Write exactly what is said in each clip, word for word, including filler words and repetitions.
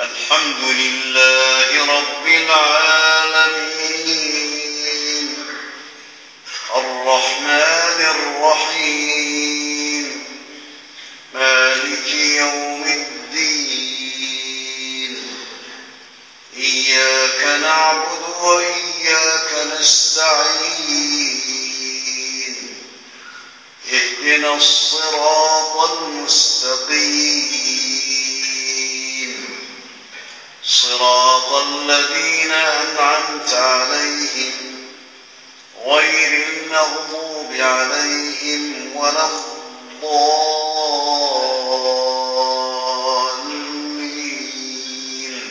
الحمد لله رب العالمين الرحمن الرحيم مالك يوم الدين إياك نعبد وإياك نستعين اهدنا الصراط المستقيم صراط الذين أنعمت عليهم غير المغضوب عليهم ولا الضالين.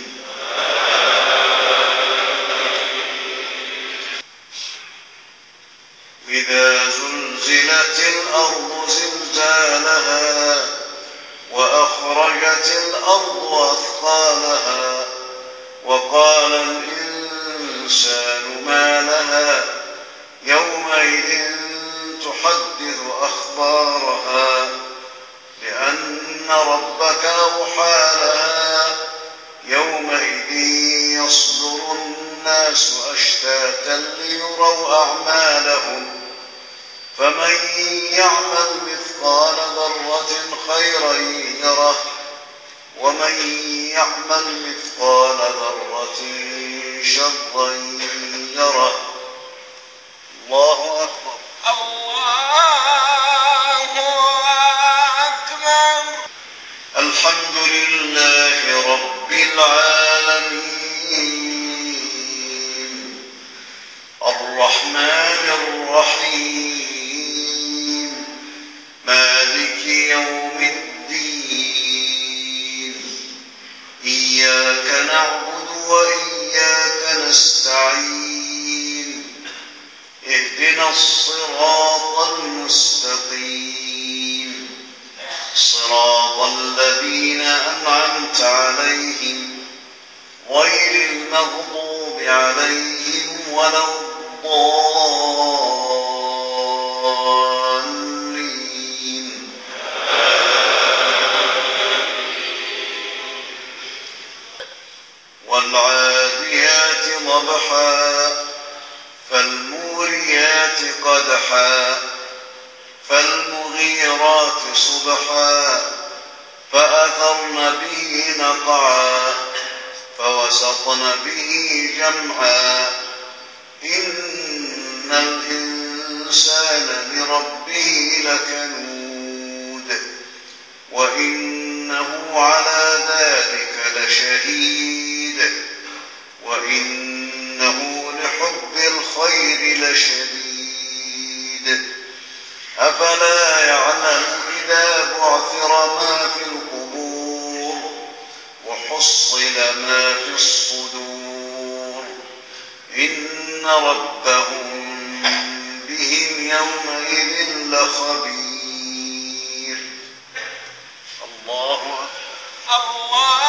إذا زلزلت الأرض زلزالها وأخرجت الأرض أثقالها وقال الإنسان ما لها يومئذ تحدث أخبارها بأن ربك أوحى لها يومئذ يصدر الناس أشتاتا ليروا أعمالهم فمن يعمل مثقال ذرة خيرا يره ومن يعمل مثقال ذرة شرا يره. الله أكبر. الله أكبر. الحمد لله رب العالمين الرحمن الرحيم مالك يوم الدين إياك نعبد وإياك نستعين اهدنا الصراط المستقيم صراط الذين أنعمت عليهم غير المغضوب عليهم ولا الضالين. والعاديات ضبحا فالموريات قدحا فالمغيرات صبحا فأثرن به نقعا فوسطن به جمعا إن الإنسان لربه لكنود وإنه على ذلك لشهيد وإنه لحب الخير لشديد أفلا يعلم إذا بعثر ما في القبور وحصل ما في الصدور إن ربهم بهم يومئذ لخبير. الله أكبر. الله